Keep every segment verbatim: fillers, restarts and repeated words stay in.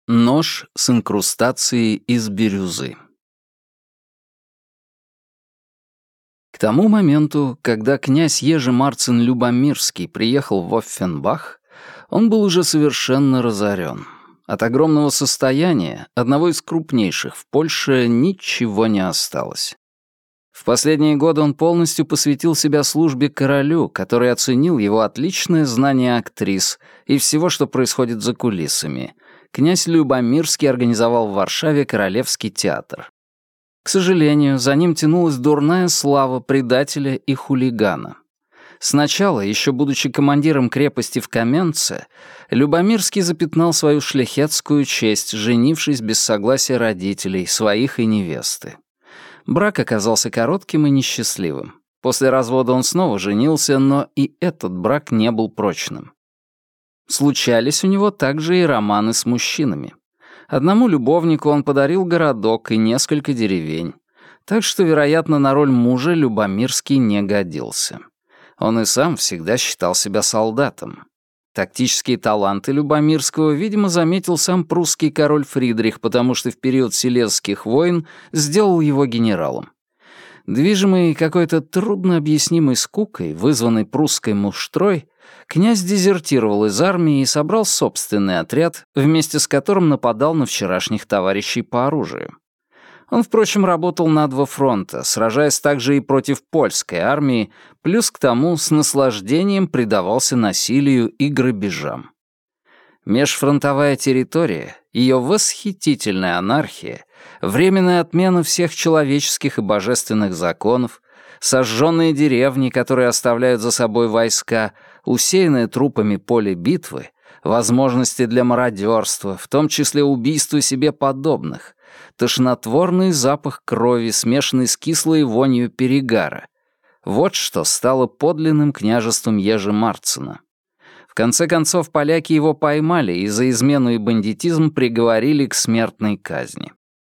Нож с инкрустацией из бирюзы. К тому моменту, когда князь Ежи Марцин Любомирский приехал в Оффенбах, он был уже совершенно разорен. От огромного состояния, одного из крупнейших в Польше, ничего не осталось. В последние годы он полностью посвятил себя службе королю, который оценил его отличное знание актрис и всего, что происходит за кулисами. Князь Любомирский организовал в Варшаве Королевский театр. К сожалению, за ним тянулась дурная слава предателя и хулигана. Сначала, еще будучи командиром крепости в Каменце, Любомирский запятнал свою шляхетскую честь, женившись без согласия родителей, своих и невесты. Брак оказался коротким и несчастливым. После развода он снова женился, но и этот брак не был прочным. Случались у него также и романы с мужчинами. Одному любовнику он подарил городок и несколько деревень, так что, вероятно, на роль мужа Любомирский не годился. Он и сам всегда считал себя солдатом. Тактические таланты Любомирского, видимо, заметил сам прусский король Фридрих, потому что в период Силезских войн сделал его генералом. Движимый какой-то труднообъяснимой скукой, вызванной прусской муштрой, князь дезертировал из армии и собрал собственный отряд, вместе с которым нападал на вчерашних товарищей по оружию. Он, впрочем, работал на два фронта, сражаясь также и против польской армии, плюс к тому с наслаждением предавался насилию и грабежам. Межфронтовая территория, ее восхитительная анархия, временная отмена всех человеческих и божественных законов, сожженные деревни, которые оставляют за собой войска, усеянное трупами поле битвы, возможности для мародерства, в том числе убийства себе подобных, тошнотворный запах крови, смешанный с кислой вонью перегара. Вот что стало подлинным княжеством Ежи Марцина. В конце концов, поляки его поймали и за измену и бандитизм приговорили к смертной казни.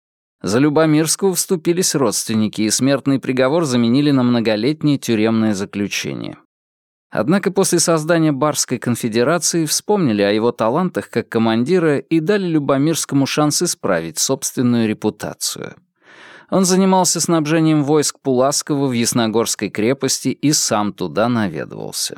За Любомирского вступились родственники, и смертный приговор заменили на многолетнее тюремное заключение. Однако после создания Барской конфедерации вспомнили о его талантах как командира и дали Любомирскому шанс исправить собственную репутацию. Он занимался снабжением войск Пуласкова в Ясногорской крепости и сам туда наведывался.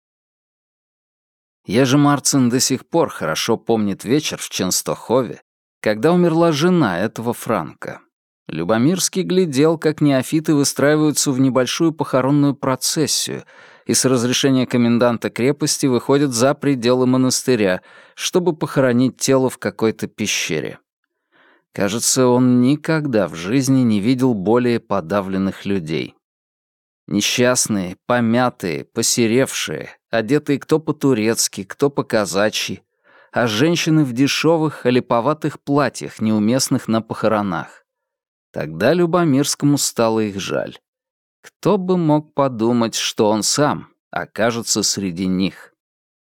Ежи Марцин до сих пор хорошо помнит вечер в Ченстохове, когда умерла жена этого франка. Любомирский глядел, как неофиты выстраиваются в небольшую похоронную процессию и с разрешения коменданта крепости выходят за пределы монастыря, чтобы похоронить тело в какой-то пещере. Кажется, он никогда в жизни не видел более подавленных людей. Несчастные, помятые, посеревшие, одетые кто по-турецки, кто по-казачьи, а женщины в дешевых, олиповатых платьях, неуместных на похоронах. Тогда Любомирскому стало их жаль. Кто бы мог подумать, что он сам окажется среди них?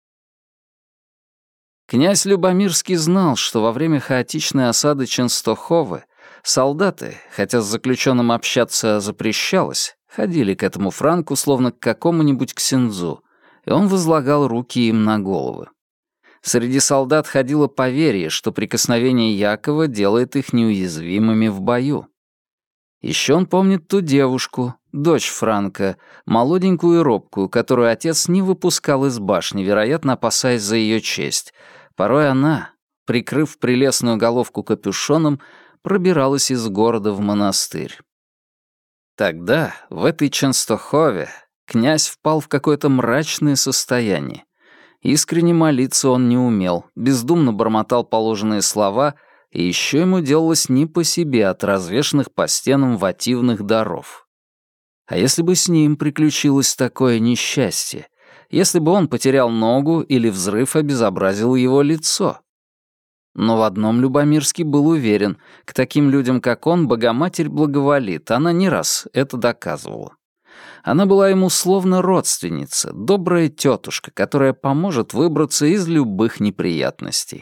Князь Любомирский знал, что во время хаотичной осады Ченстоховы солдаты, хотя с заключенным общаться запрещалось, ходили к этому франку словно к какому-нибудь ксензу, и он возлагал руки им на головы. Среди солдат ходило поверье, что прикосновение Якова делает их неуязвимыми в бою. Еще он помнит ту девушку, дочь Франка, молоденькую и робкую, которую отец не выпускал из башни, вероятно, опасаясь за ее честь. Порой она, прикрыв прелестную головку капюшоном, пробиралась из города в монастырь. Тогда, в этой Ченстохове, князь впал в какое-то мрачное состояние. Искренне молиться он не умел, бездумно бормотал положенные слова, и еще ему делалось не по себе от развешанных по стенам вативных даров. А если бы с ним приключилось такое несчастье? Если бы он потерял ногу или взрыв обезобразил его лицо? Но в одном Любомирский был уверен, к таким людям, как он, Богоматерь благоволит, она не раз это доказывала. Она была ему словно родственница, добрая тетушка, которая поможет выбраться из любых неприятностей.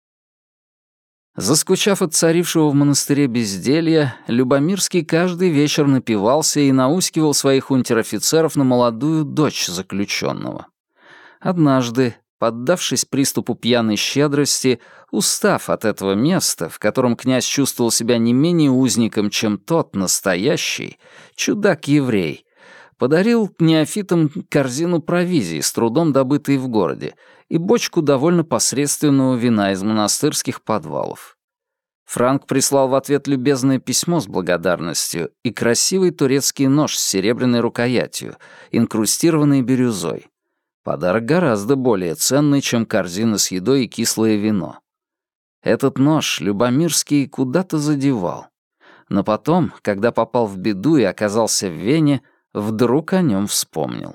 Заскучав от царившего в монастыре безделья, Любомирский каждый вечер напивался и наускивал своих унтер-офицеров на молодую дочь заключенного. Однажды, поддавшись приступу пьяной щедрости, устав от этого места, в котором князь чувствовал себя не менее узником, чем тот настоящий, чудак-еврей, подарил неофитам корзину провизии, с трудом добытой в городе, и бочку довольно посредственного вина из монастырских подвалов. Франк прислал в ответ любезное письмо с благодарностью и красивый турецкий нож с серебряной рукоятью, инкрустированный бирюзой. Подарок гораздо более ценный, чем корзина с едой и кислое вино. Этот нож Любомирский куда-то задевал. Но потом, когда попал в беду и оказался в Вене, вдруг о нем вспомнил.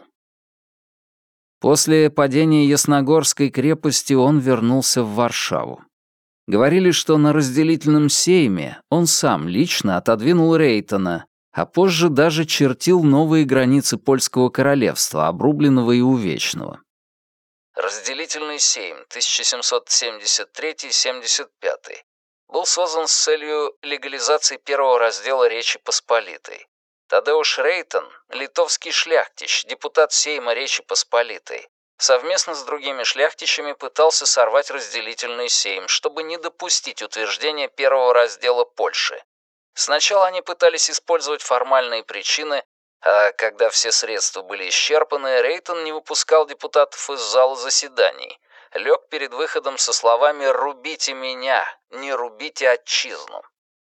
После падения Ясногорской крепости он вернулся в Варшаву. Говорили, что на разделительном сейме он сам лично отодвинул Рейтона, а позже даже чертил новые границы польского королевства, обрубленного и увечного. Разделительный сейм тысяча семьсот семьдесят третий — семьдесят пятый был создан с целью легализации первого раздела Речи Посполитой. Тадеуш Рейтон, литовский шляхтич, депутат Сейма Речи Посполитой, совместно с другими шляхтичами пытался сорвать разделительный сейм, чтобы не допустить утверждения первого раздела Польши. Сначала они пытались использовать формальные причины, а когда все средства были исчерпаны, Рейтон не выпускал депутатов из зала заседаний, лег перед выходом со словами «рубите меня, не рубите отчизну».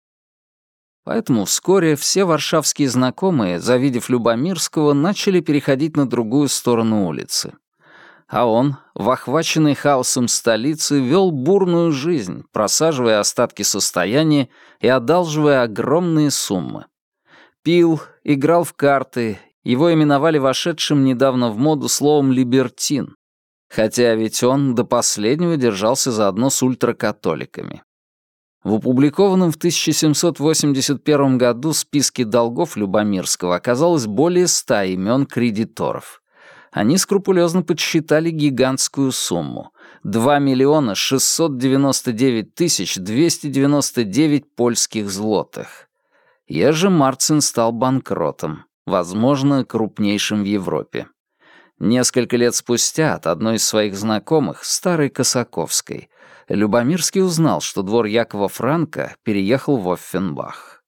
Поэтому вскоре все варшавские знакомые, завидев Любомирского, начали переходить на другую сторону улицы. А он, в охваченной хаосом столицы, вел бурную жизнь, просаживая остатки состояния и одалживая огромные суммы. Пил, играл в карты, его именовали вошедшим недавно в моду словом «либертин», хотя ведь он до последнего держался заодно с ультракатоликами. В опубликованном в тысяча семьсот восемьдесят первом году списке долгов Любомирского оказалось более ста имен кредиторов. Они скрупулезно подсчитали гигантскую сумму — два миллиона шестьсот девяносто девять тысяч двести девяносто девять польских злотых. Ежи Марцин стал банкротом, возможно, крупнейшим в Европе. Несколько лет спустя от одной из своих знакомых, старой Косаковской, Любомирский узнал, что двор Якова Франка переехал в Оффенбах.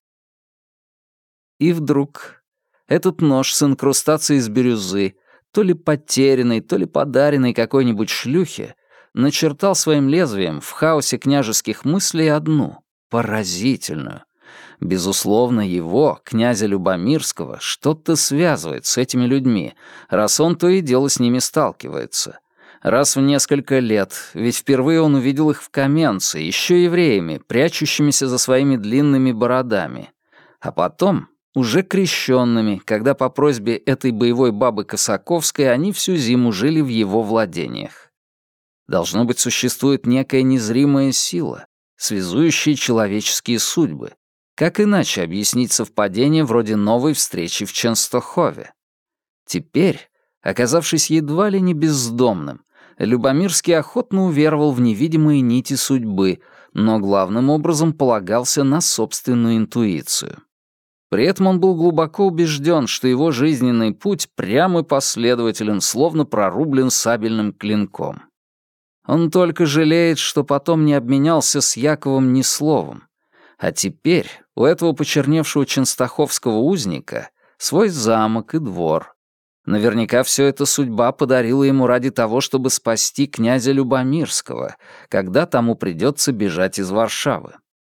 И вдруг этот нож с инкрустацией из бирюзы, то ли потерянный, то ли подаренный какой-нибудь шлюхе, начертал своим лезвием в хаосе княжеских мыслей одну, поразительную. Безусловно, его, князя Любомирского, что-то связывает с этими людьми, раз он то и дело с ними сталкивается. Раз в несколько лет, ведь впервые он увидел их в Каменце, еще евреями, прячущимися за своими длинными бородами. А потом, уже крещенными, когда по просьбе этой боевой бабы Косаковской они всю зиму жили в его владениях. Должно быть, существует некая незримая сила, связующая человеческие судьбы. Как иначе объяснить совпадение вроде новой встречи в Ченстохове? Теперь, оказавшись едва ли не бездомным, Любомирский охотно уверовал в невидимые нити судьбы, но главным образом полагался на собственную интуицию. При этом он был глубоко убежден, что его жизненный путь прям и последователен, словно прорублен сабельным клинком. Он только жалеет, что потом не обменялся с Яковом ни словом. А теперь у этого почерневшего ченстаховского узника свой замок и двор. Наверняка все это судьба подарила ему ради того, чтобы спасти князя Любомирского, когда тому придется бежать из Варшавы.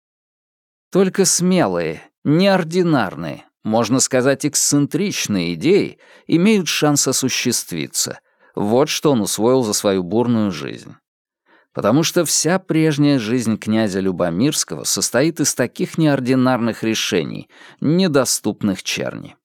Только смелые, неординарные, можно сказать, эксцентричные идеи имеют шанс осуществиться. Вот что он усвоил за свою бурную жизнь. Потому что вся прежняя жизнь князя Любомирского состоит из таких неординарных решений, недоступных черни.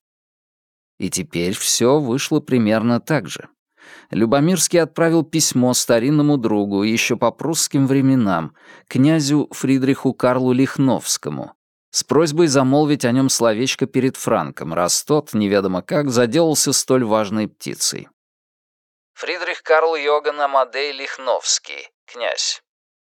И теперь все вышло примерно так же. Любомирский отправил письмо старинному другу еще по прусским временам, князю Фридриху Карлу Лихновскому, с просьбой замолвить о нем словечко перед Франком, раз тот, неведомо как, заделался столь важной птицей. Фридрих Карл Йоганн Амадей Лихновский, князь.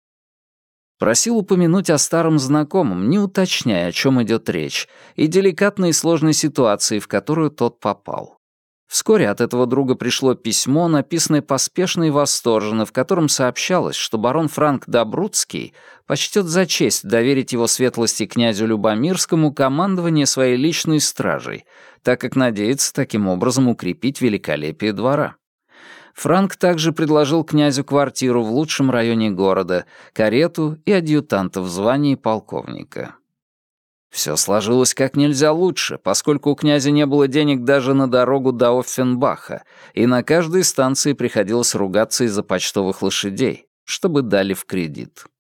Просил упомянуть о старом знакомом, не уточняя, о чем идет речь, и деликатной и сложной ситуации, в которую тот попал. Вскоре от этого друга пришло письмо, написанное поспешно и восторженно, в котором сообщалось, что барон Франк Добруцкий почтет за честь доверить его светлости князю Любомирскому командование своей личной стражей, так как надеется таким образом укрепить великолепие двора. Франк также предложил князю квартиру в лучшем районе города, карету и адъютанта в звании полковника. Все сложилось как нельзя лучше, поскольку у князя не было денег даже на дорогу до Оффенбаха, и на каждой станции приходилось ругаться из-за почтовых лошадей, чтобы дали в кредит.